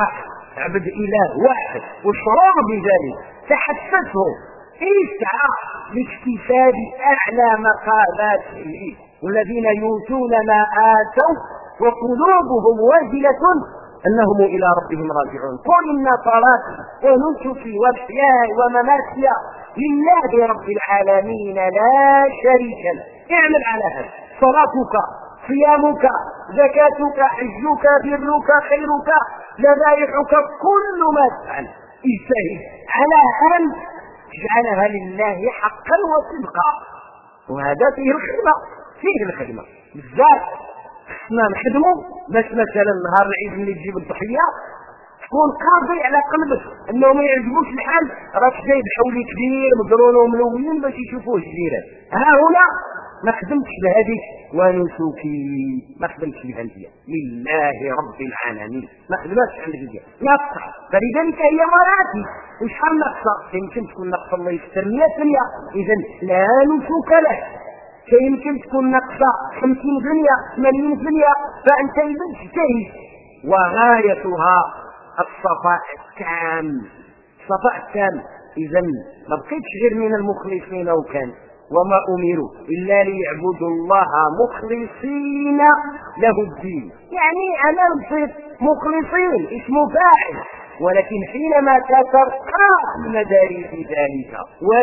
اعبد إله واحد واشعر بذلك تحسسه اسعى لاكتساب أعلى مقاماته. والذين يؤتون ما آتوا وقلوبهم واجلة أنهم إلى ربهم راجعون. قل إن صلاتي ونسكي ومحياي ومماتي لله رب العالمين لا شريك له. اعمل على هذا. صلاتك، صيامك، زكاتك، حجك، برك، خيرك، ذبائحك، كل ما تفعل اجتهد على أن تجعلها لله حقا وصدقا. وهذا فيه الخدمة، فيه الخدمة بالذات. خصنا نخدموا باش مثلا نهار العيد ملي تجيب الضحيه تكون قاضي على قلبك انه ما يعجبوش الحال، راك جايب حولي كبير مقرون وملونين باش يشوفوه جزيره. ها هنا ما خدمتش بهذيك ونسكي، ما خدمتش بهذه لله رب العالمين، ما خدمتش على هذه ناقصه. فلذلك هي مراتب. وشحال ناقصه؟ يمكن تكون ناقصه الله يستر 100%. اذا لا نسك له. يمكن تكون ناقصه 50% 80%، فانت اذا اجتهد. وغايتها الصفاء التام، الصفاء التام. اذا ما بقيتش غير من المخلصين وكان وما امروا الا ليعبدوا الله مخلصين له الدين. يعني انا بصير مخلصين اسمه فاعل، ولكن حينما تترقى المدارس ذلك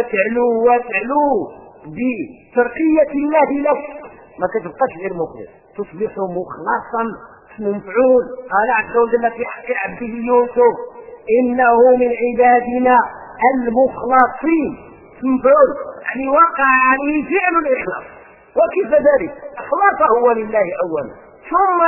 وتعلو بترقية الله لك ما تبقاش غير مخلص، تصبح مخلصا اسم مفعول. قال عز وجل في حق عبده يوسف انه من عبادنا المخلصين، اسم مفعول يعني وقع عليه فعل الاخلاص. وكيف ذلك؟ اخلصه هو لله اولا ثم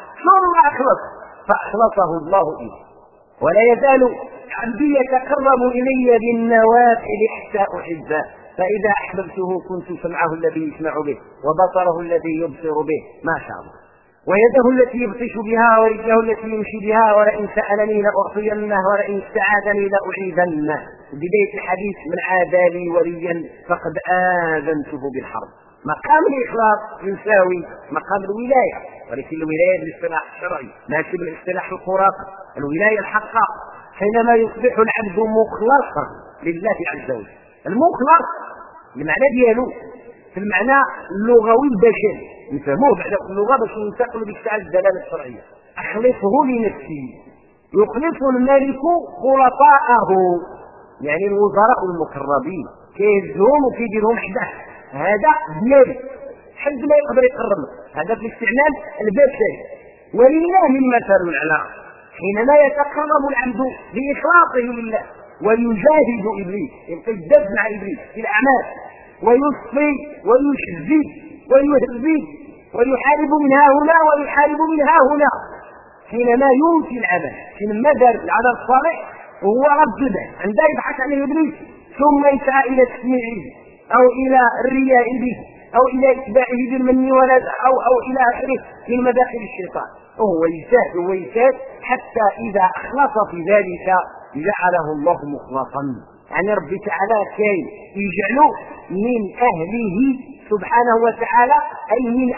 اخلص فاخلصه الله اليه. ولا يزال عبدي يتقرب الي بالنوافل حتى احبه، فإذا أحببته كنت سمعه الذي يسمع به وبصره الذي يبصر به ما شاء الله، ويده التي يبطش بها ورجله التي يمشي بها، ولئن سألني لأعطينه ولئن استعاذني لأعيذنه. بداية الحديث من عادى لي وليا فقد آذنته بالحرب. مقام الإخلاص يساوي مقام الولاية، ولكن الولاية بالاصطلاح الشرعي ماشي بالاصطلاح الخرافي. الولاية الحقة حينما يصبح العبد مخلصا لله عز وجل. المخلص المعنى ديالو في المعنى اللغوي البشري نفهموه بعد اللغه باش ننتقلوا بك على الدلاله الشرعيه. اخلصه لنفسي، يخلص الملك خلطاءه يعني الوزراء المقربين كيهزهم وكيديرهم حداه. هذا ديالي حد ما يقدر يقرب، هذا في الاستعمال البشري. ولله المثل الاعلى حينما يتقرب العبد باخلاصه لله ويجاهد ابليس، يبقى يدب مع ابليس في الاعمال ويصفي ويشذي ويهذب ويحارب من ها هنا ويحارب من ها هنا. حينما ينفي العمل، حينما دار العمل الصالح وهو رجله عندما يبحث عن ابليس ثم يسعى الى تسميعه او الى الرياء به او الى اتباعه بالمن والأذى او الى اخره من مداخل الشيطان، وهو يجتهد حتى اذا اخلص في ذلك جعله الله مخلصا. يعني ربي تعالى كاين يجعله من اهله سبحانه وتعالى، اي من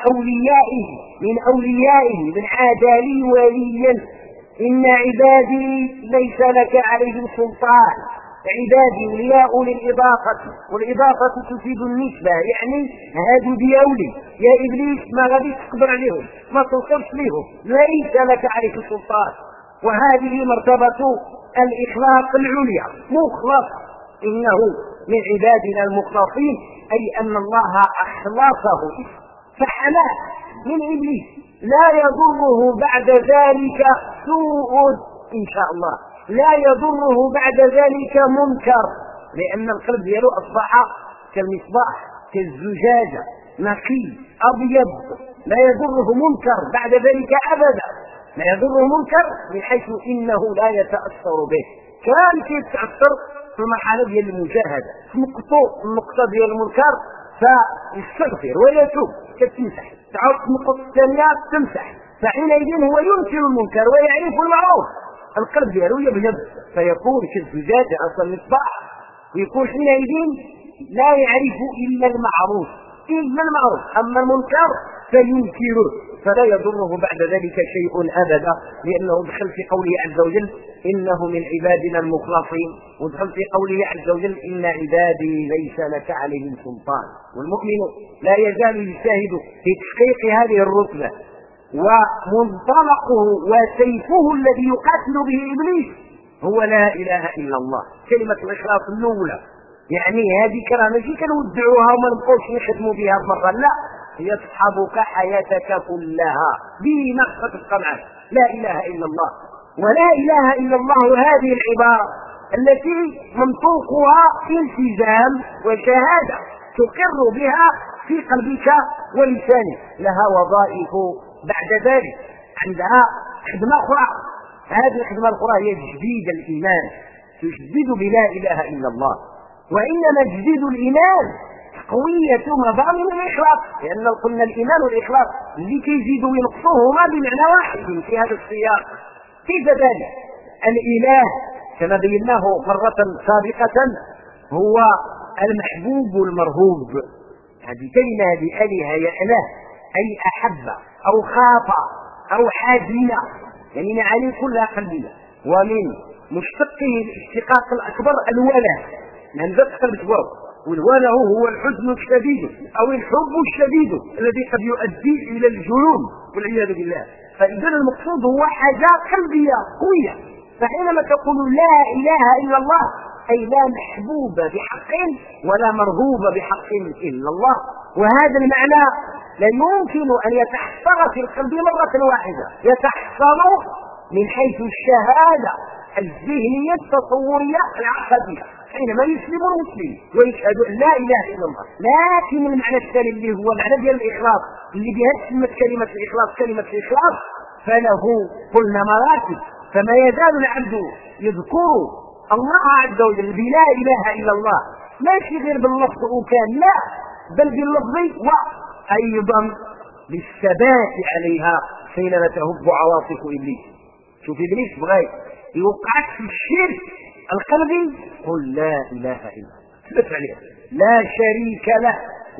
اوليائه من عادى لي وليا. ان عبادي ليس لك عليهم سلطان. عبادي ولياء للاضافه، والاضافه تفيد النسبه، يعني هادو دياولي يا ابليس ما غادي تقدر عليهم، ما توصلش ليهم، ليس لك عليهم سلطان. وهذه مرتبه الإخلاص العليا، مخلص. إنه من عبادنا المخلصين، أي أن الله أخلصه فحماه من إبليس، لا يضره بعد ذلك سوء إن شاء الله، لا يضره بعد ذلك منكر، لأن القلب دياله أصبح كالمصباح كالزجاجة نقي أبيض، لا يضره منكر بعد ذلك أبدا، لا يضره منكر من حيث انه لا يتاثر به. كان كيتاثر في المرحله ديال المجاهده، في النقطه ديال المنكر فيستغفر ويتوب كتمسح، تعود النقطه الثانيه تمسح، فحينئذ هو ينكر المنكر ويعرف المعروف. القلب ديالو يبيض فيكون كالزجاجه اصلا المصباح، ويكون حينئذ لا يعرف الا المعروف، اما المنكر فينكره فلا يضره بعد ذلك شيء أبدا، لأنه دخل في قوله عز وجل إنه من عبادنا المخلصين، ودخل في قوله عز وجل إن عبادي ليس لك عليهم سلطان. والمؤمن لا يزال يجتهد في تحقيق هذه الرتبة، ومنطلقه وسيفه الذي يقاتل به إبليس هو لا إله إلا الله، كلمة الإخلاص الأولى. يعني هذه كلمة ماشي كنودعوها وما نبقوش نخدموا بها مرة، لا، هي تصحبك حياتك كلها بما تبقى معك، لا إله إلا الله. ولا إله إلا الله هذه العبارة التي منطوقها التزام وشهادة تقر بها في قلبك ولسانك، لها وظائف بعد ذلك، عندها خدمة أخرى. هذه الخدمة الأخرى هي تجديد الإيمان، تجدد بلا إله إلا الله. وإنما تجديد الإيمان قوية مضامن الإخلاص، لأن قلنا الإيمان والإخلاص اللي كيزيدوا وينقصوهما بمعنى واحد في هذا السياق. كيف ذلك؟ الإله كما بيناه مرة سابقة هو المحبوب المرهوب. هذه كلمة بأله يأله أي أحب أو خاف أو حزن، يعني معاني كلها قلبية. ومن مشتقه الاشتقاق الأكبر الوله، من ذات قلب تبرد، والوله هو الحزن الشديد أو الحب الشديد الذي قد يؤدي إلى الجنون والعياذ بالله. فإذا المقصود هو حاجة قلبية قوية. فحينما تقول لا إله إلا الله أي لا محبوب بحق ولا مرهوب بحق إلا الله. وهذا المعنى لا يمكن أن يتحصر في القلب مرة واحدة، يتحصر من حيث الشهادة الذهنية التصورية العقدية حينما يسلم المسلم ويشهد أن لا إله إلا الله. لكن المعنى الثاني اللي هو معنى ديال الإخلاص، اللي بها تسمت كلمة الإخلاص كلمة الإخلاص، فله قلنا مراتب. فما يزال العبد يذكر الله عز وجل بلا إله إلا الله، ماشي غير باللفظ وكان، لا، بل باللفظ وأيضا بالثبات عليها حينما تهب عواصف إبليس. شوف إبليس بغى يوقعك في الشرك القلبي، قل لا إله إلا الله، ثبت عليها لا شريك له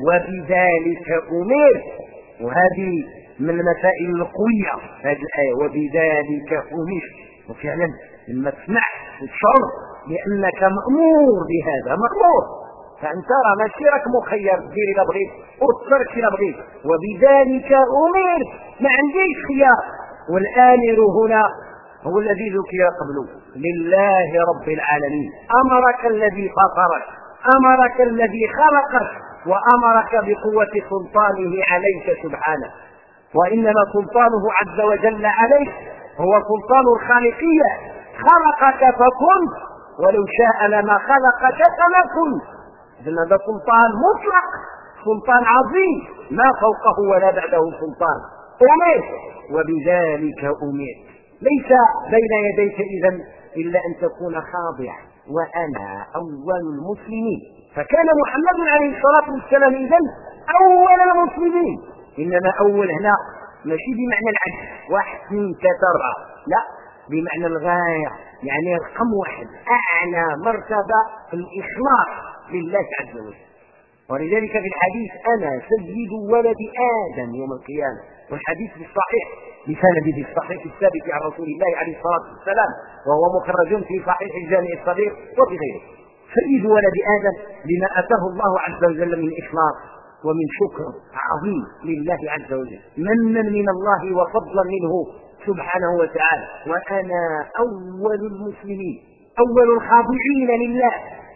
وبذلك أمرت. وهذه من المسائل القوية هذه الآية، وبذلك أمرت. وفعلا لما تسمع وتشعر بأنك مأمور بهذا، مأمور، فأنت راه ماشي راك مخير دير إلا بغيت وترك إلا بغيت، وبذلك أمرت، ما عنديش خيار. والآمر هنا هو الذي ذكر قبله، لله رب العالمين. أمرك الذي فطرك، أمرك الذي خلقك، وأمرك بقوة سلطانه عليك سبحانه. وإنما سلطانه عز وجل عليك هو سلطان الخالقية، خلقك فكنت، ولو شاء لما خلقك فما كنت. إذن هذا سلطان مطلق، سلطان عظيم، ما فوقه ولا بعده سلطان. أمرت وبذلك أمرت. ليس بين يديك إذن إلا أن تكون خاضعا، وأنا أول المسلمين. فكان محمد عليه الصلاة والسلام إذن أول المسلمين. إنما أول هنا ماشي بمعنى العدد، واحد اثنين ثلاثة، لا، بمعنى الغاية، يعني رقم واحد، أعلى مرتبة في الإخلاص لله عز وجل. ولذلك في الحديث أنا سيد ولد آدم يوم القيامة، والحديث بالصحيح بسنده الصحيح الثابت عن رسول الله عليه الصلاة والسلام، وهو مخرج في صحيح الجامع الصغير وفي غيره. سيد ولد آدم لما أتاه الله عز وجل من إخلاص ومن شكر عظيم لله عز وجل، منا من الله وفضلا منه سبحانه وتعالى. وأنا أول المسلمين، أول الخاضعين لله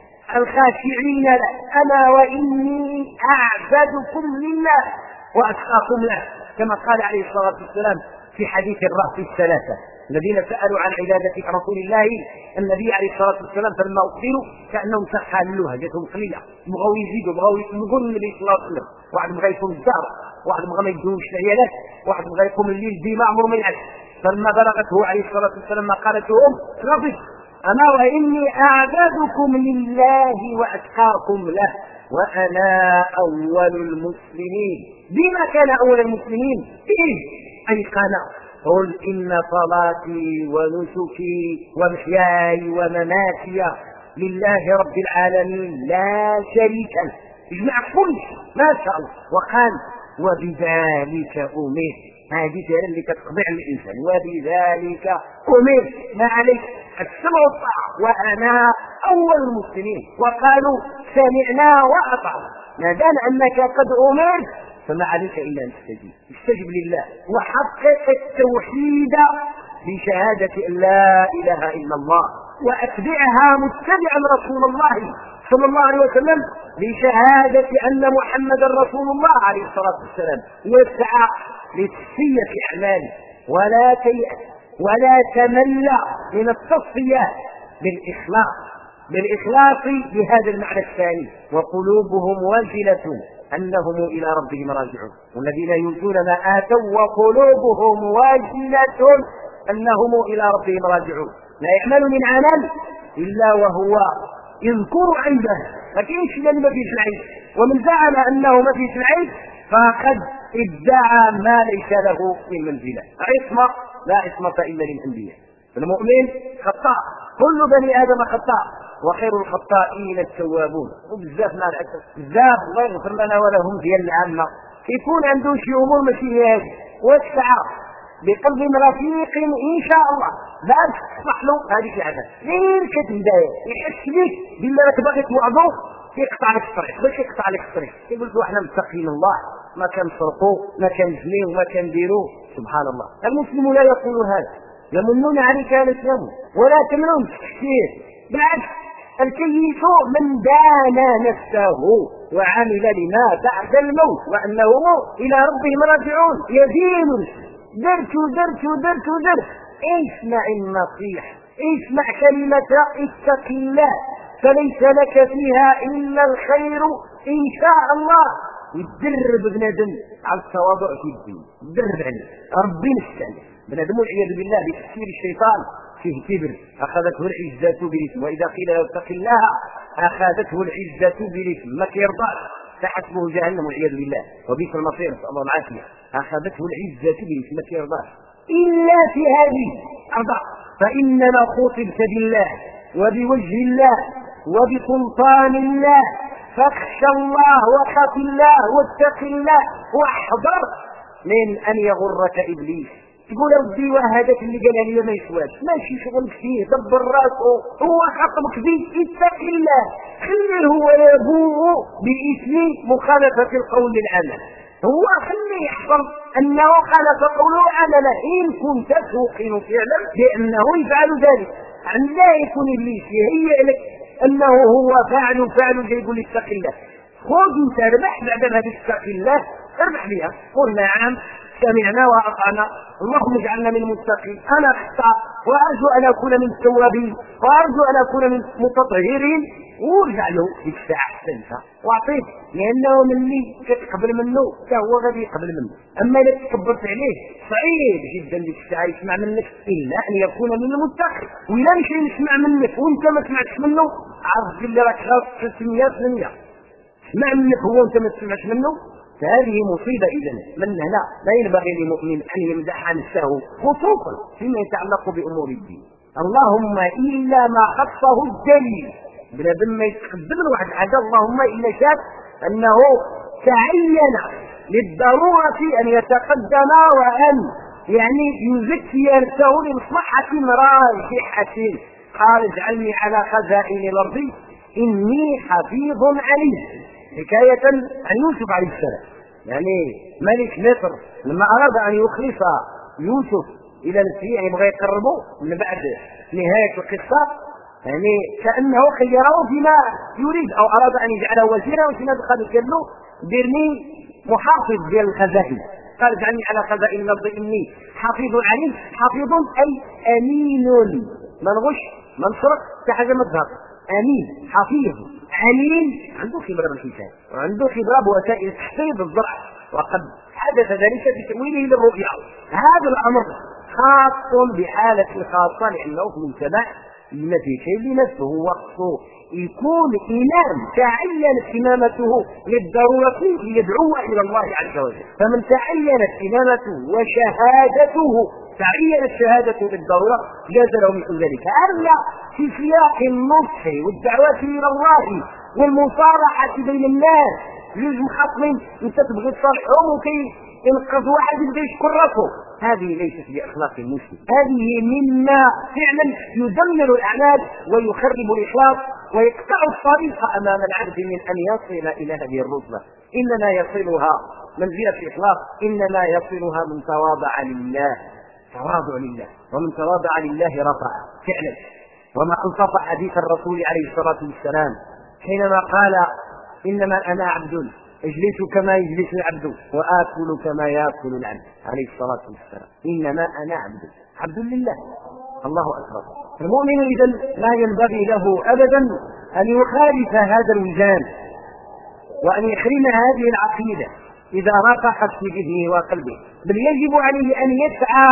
الخاشعين له، أنا وإني أعبدكم لله وأتقاكم له، كما قال عليه الصلاة والسلام في حديث الرهط الثلاثة الذين سألوا عن عبادة رسول الله النبي عليه الصلاة والسلام، فلما أخبروا كأنهم سخنوا هجتهم قليلة، بغوا يزيدوا، بغوا يقولوا النبي صلى الله عليه وسلم، واحد بغى يكون الدار، واحد بغى ما يدوش العيالات، واحد بغى يقوم الليل ديما عمره ما يعرف. فلما بلغته عليه الصلاة والسلام ما قالت لهم غضب، أنا وإني أعبدكم لله وأتقاكم له وأنا أول المسلمين. بما كان أول المسلمين؟ إيه أيقنا، قل إن صلاتي ونسكي ومحياي ومماتي لله رب العالمين لا شريك له. يجمع كل ما شاء الله. وقال وبذلك أمرت. هذه فعلا اللي كتقضي على الإنسان، وبذلك أمرت، ما عليك السمع والطاعة، وأنا أول المسلمين. وقالوا سمعنا وأطعنا. ما دام أنك قد أمرت فما عليك إلا أن استجب لله وحقق التوحيد بشهادة أن لا إله إلا الله، وأتبعها متبعا رسول الله صلى الله عليه وسلم بشهادة أن محمدا رسول الله عليه الصلاة والسلام، واسعى لتصفية أعماله ولا تيأس ولا تمل من التصفية بالإخلاص بهذا المعنى الثاني. وقلوبهم واجلة أنهم إلى ربهم راجعون، والذين يؤتون ما آتوا وقلوبهم واجلة أنهم إلى ربهم راجعون. لا يعمل من عمل إلا وهو يذكر عيبه، ما كاينش اللي ما فيش العيب، ومن زعم أنه ما فيش العيب فقد ادعى ما ليس له من منزلة. عصمة لا عصمة إلا للأنبياء. المؤمن خطاء، كل بني آدم خطاء، وخير الخطائين التوابون. وبزاف ما العكس بزاف الله يغفر لنا ولهم ديال العامة يكون عنده شي أمور ماشي هي هذه، واسعى بقلب رفيق إن شاء الله لا تصلح له هذه العادة. غير كتبداية يحس بك بالله راك باغي توعظه يقطع لك الطريق، باش يقطع لك الطريق يقول لك احنا متقين الله، ما كنسرقوا ما كنزنيو ما كنديروا. سبحان الله، المسلم لا يقول هذا. يمنون عليك ان تسلموا ولا تمنون كثير، بالعكس الكيس من دان نفسه وعمل لما بعد الموت وانه الى ربهم راجعون. يدين درت اسمع النصيحة، اسمع كلمة اتق الله فليس لك فيها إلا الخير إن شاء الله. يدرب بنادم على التواضع في الدين، يدرب عليه ربي نستعين بنادم والعياذ بالله بتفكير الشيطان فيه كبر، أخذته العزة بالإثم، وإذا قيل له اتق الله أخذته العزة بالإثم، ما كيرضاش فحسبه جهنم والعياذ بالله وبئس المصير، نسأل الله العافية. أخذته العزة بالإثم، ما كيرضاش إلا في هذه أربع. فإنما خطبت بالله وبوجه الله وبسلطان الله فاخشى الله وخاف الله واتق الله واحذر من أن يغرك إبليس. تقول ربي وهذاك اللي قال لي ما يسواش، ماشي شغل فيه، دبر راسه، هو خطبك به اتق الله، خليه هو يبوء باسم مخالفة القول للعمل، هو خليه يحفظ أنه خالف قوله عمله إن كنت توقن فعلا بأنه يفعل ذلك. عن لا يكون إبليس يهيئ لك أنه هو فاعل جاي يقول اتق الله، خذ انت ربح بعد ما تتق الله اربح بها، قل نعم سمعنا وأطعنا اللهم اجعلنا من المتقين. أنا أخطأ وأرجو أن أكون من التوابين وأرجو أن أكون من المتطهرين، وارجع له ديك الساعة أحسنتها وأعطيه، لأنه مني كتقبل منه فهو غادي يقبل منه. أما إذا تكبرت عليه صعيب جدا ديك الساعة يسمع منك إلا أن يكون من المتقين. وإلا مشي يسمع منك وأنت ما سمعتش منه عرف بالله راك غلط 300% سمع منك هو أنت ما تسمعش منه، فهذه مصيبة. إذن من هنا لا ينبغي لمؤمن أن يمدح نفسه خصوصا فيما يتعلق بأمور الدين، اللهم إلا ما خصه الدليل. بنادم ما يتقبل واحد الحاجة اللهم إلا شاف أنه تعين للضرورة أن يتقدم وأن يعني يزكي نفسه لمصلحة راجحة. قال اجعلني على خزائن الأرض إني حفيظ عليم، حكاية عن يوسف عليه السلام. يعني ملك مصر لما أراد أن يخلص يوسف إلى نفسه يبغى يقربه من بعد نهاية القصة، يعني كأنه خيره فيما يريد أو أراد أن يجعله وزيرا، وشنا قال له ديرني محافظ ديال الخزائن، قال اجعلني على خزائن الأرض إني حفيظ عليم. حفيظ أي أمين، ما نغش ما نسرق كحاجة ما تظهر، أمين حفيظ عليم، عنده خبرة بالحساب وعنده خبرة بوسائل تحصيل الزرع، وقد حدث ذلك بتأويله للرؤيا. هذا الأمر خاص بحالة خاصة لأنه في المجتمع الذي لنفسه وقته يكون إمام تعينت إمامته للضرورة ليدعو إلى الله عز وجل. فمن تعينت إمامته وشهادته تعينت شهادته بالضرورة جاز له مثل ذلك. أما في سياق النصح والدعوة إلى الله والمصالحة بين الناس جوج مخاصمين انت تبغي تصالحهم وكي ينقذ واحد يبدا يشكر راسه. هذه ليست باخلاق المسلم، هذه مما فعلا يدمر الاعمال ويخرب الاخلاص ويقطع الطريق امام العبد من ان يصل الى هذه الرتبه. انما يصلها منزله الاخلاص، انما يصلها من تواضع لله، تواضع لله، ومن تواضع لله رفع فعلا. وما انصف حديث الرسول عليه الصلاه والسلام حينما قال انما انا عبد اجلس كما يجلس العبد واكل كما ياكل العبد عليه الصلاه والسلام. انما انا عبد لله. الله اكبر. المؤمن اذا لا ينبغي له ابدا ان يخالف هذا الوجدان وان يحرم هذه العقيده اذا رقحت في ذهنه وقلبه، بل يجب عليه ان يسعى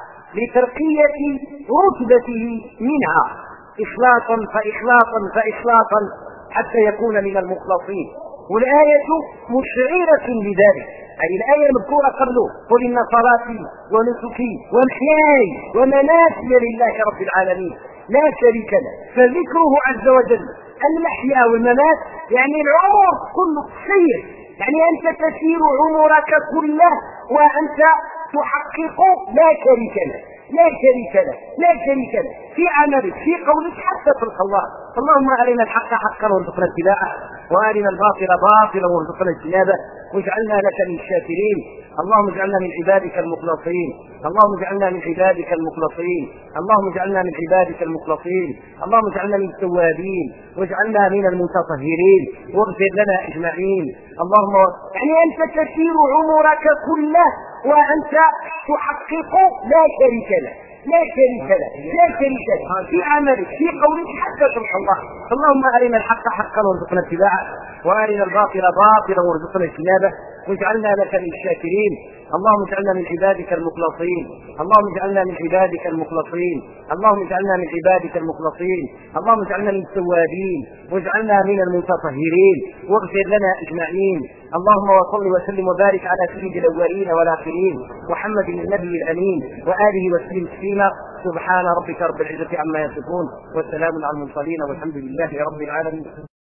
لترقيه رتبته منها اخلاصا فاخلاصا فاخلاصا حتى يكون من المخلصين. والآية مشعرة بذلك، أي الآية المذكورة قبله: قل إن صلاتي ونسكي ومحياي ومماتي لله رب العالمين لا شريك له. فذكره عز وجل المحيا والممات يعني العمر كله سير، يعني أنت تسير عمرك كله وأنت تحقق لا شريك له، لا شريك له، لا شريك له في عملك في قولك حتى تلقى الله. اللهم أرنا الحق حقا وارزقنا اتباعه وأرنا الباطل باطلا وارزقنا اجتنابه واجعلنا لك من الشاكرين. اللهم اجعلنا من عبادك المخلصين، اللهم اجعلنا من عبادك المخلصين، اللهم اجعلنا من عبادك المخلصين، اللهم اجعلنا من التوابين واجعلنا من المتطهرين واغفر لنا اجمعين. اللهم يعني انت تسير عمرك كله وانت تحقق لا شريك له، لا شريك له، لا شريك له في عملك في قولك حتى تلقى الله. اللهم أرنا الحق حقا وارزقنا اتباعه وأرنا الباطل باطلا وارزقنا اجتنابه واجعلنا لك من الشاكرين. اللهم اجعلنا من عبادك المخلصين، اللهم اجعلنا من عبادك المخلصين، اللهم اجعلنا من عبادك المخلصين، اللهم اجعلنا من التوابين واجعلنا من المتطهرين واغفر لنا اجمعين. اللهم وصل وسلم وبارك على سيد الاولين والاخرين محمد النبي الامين واله وسلم تسليما. سبحان ربك رب العزه عما يصفون وسلام على المرسلين والحمد لله رب العالمين.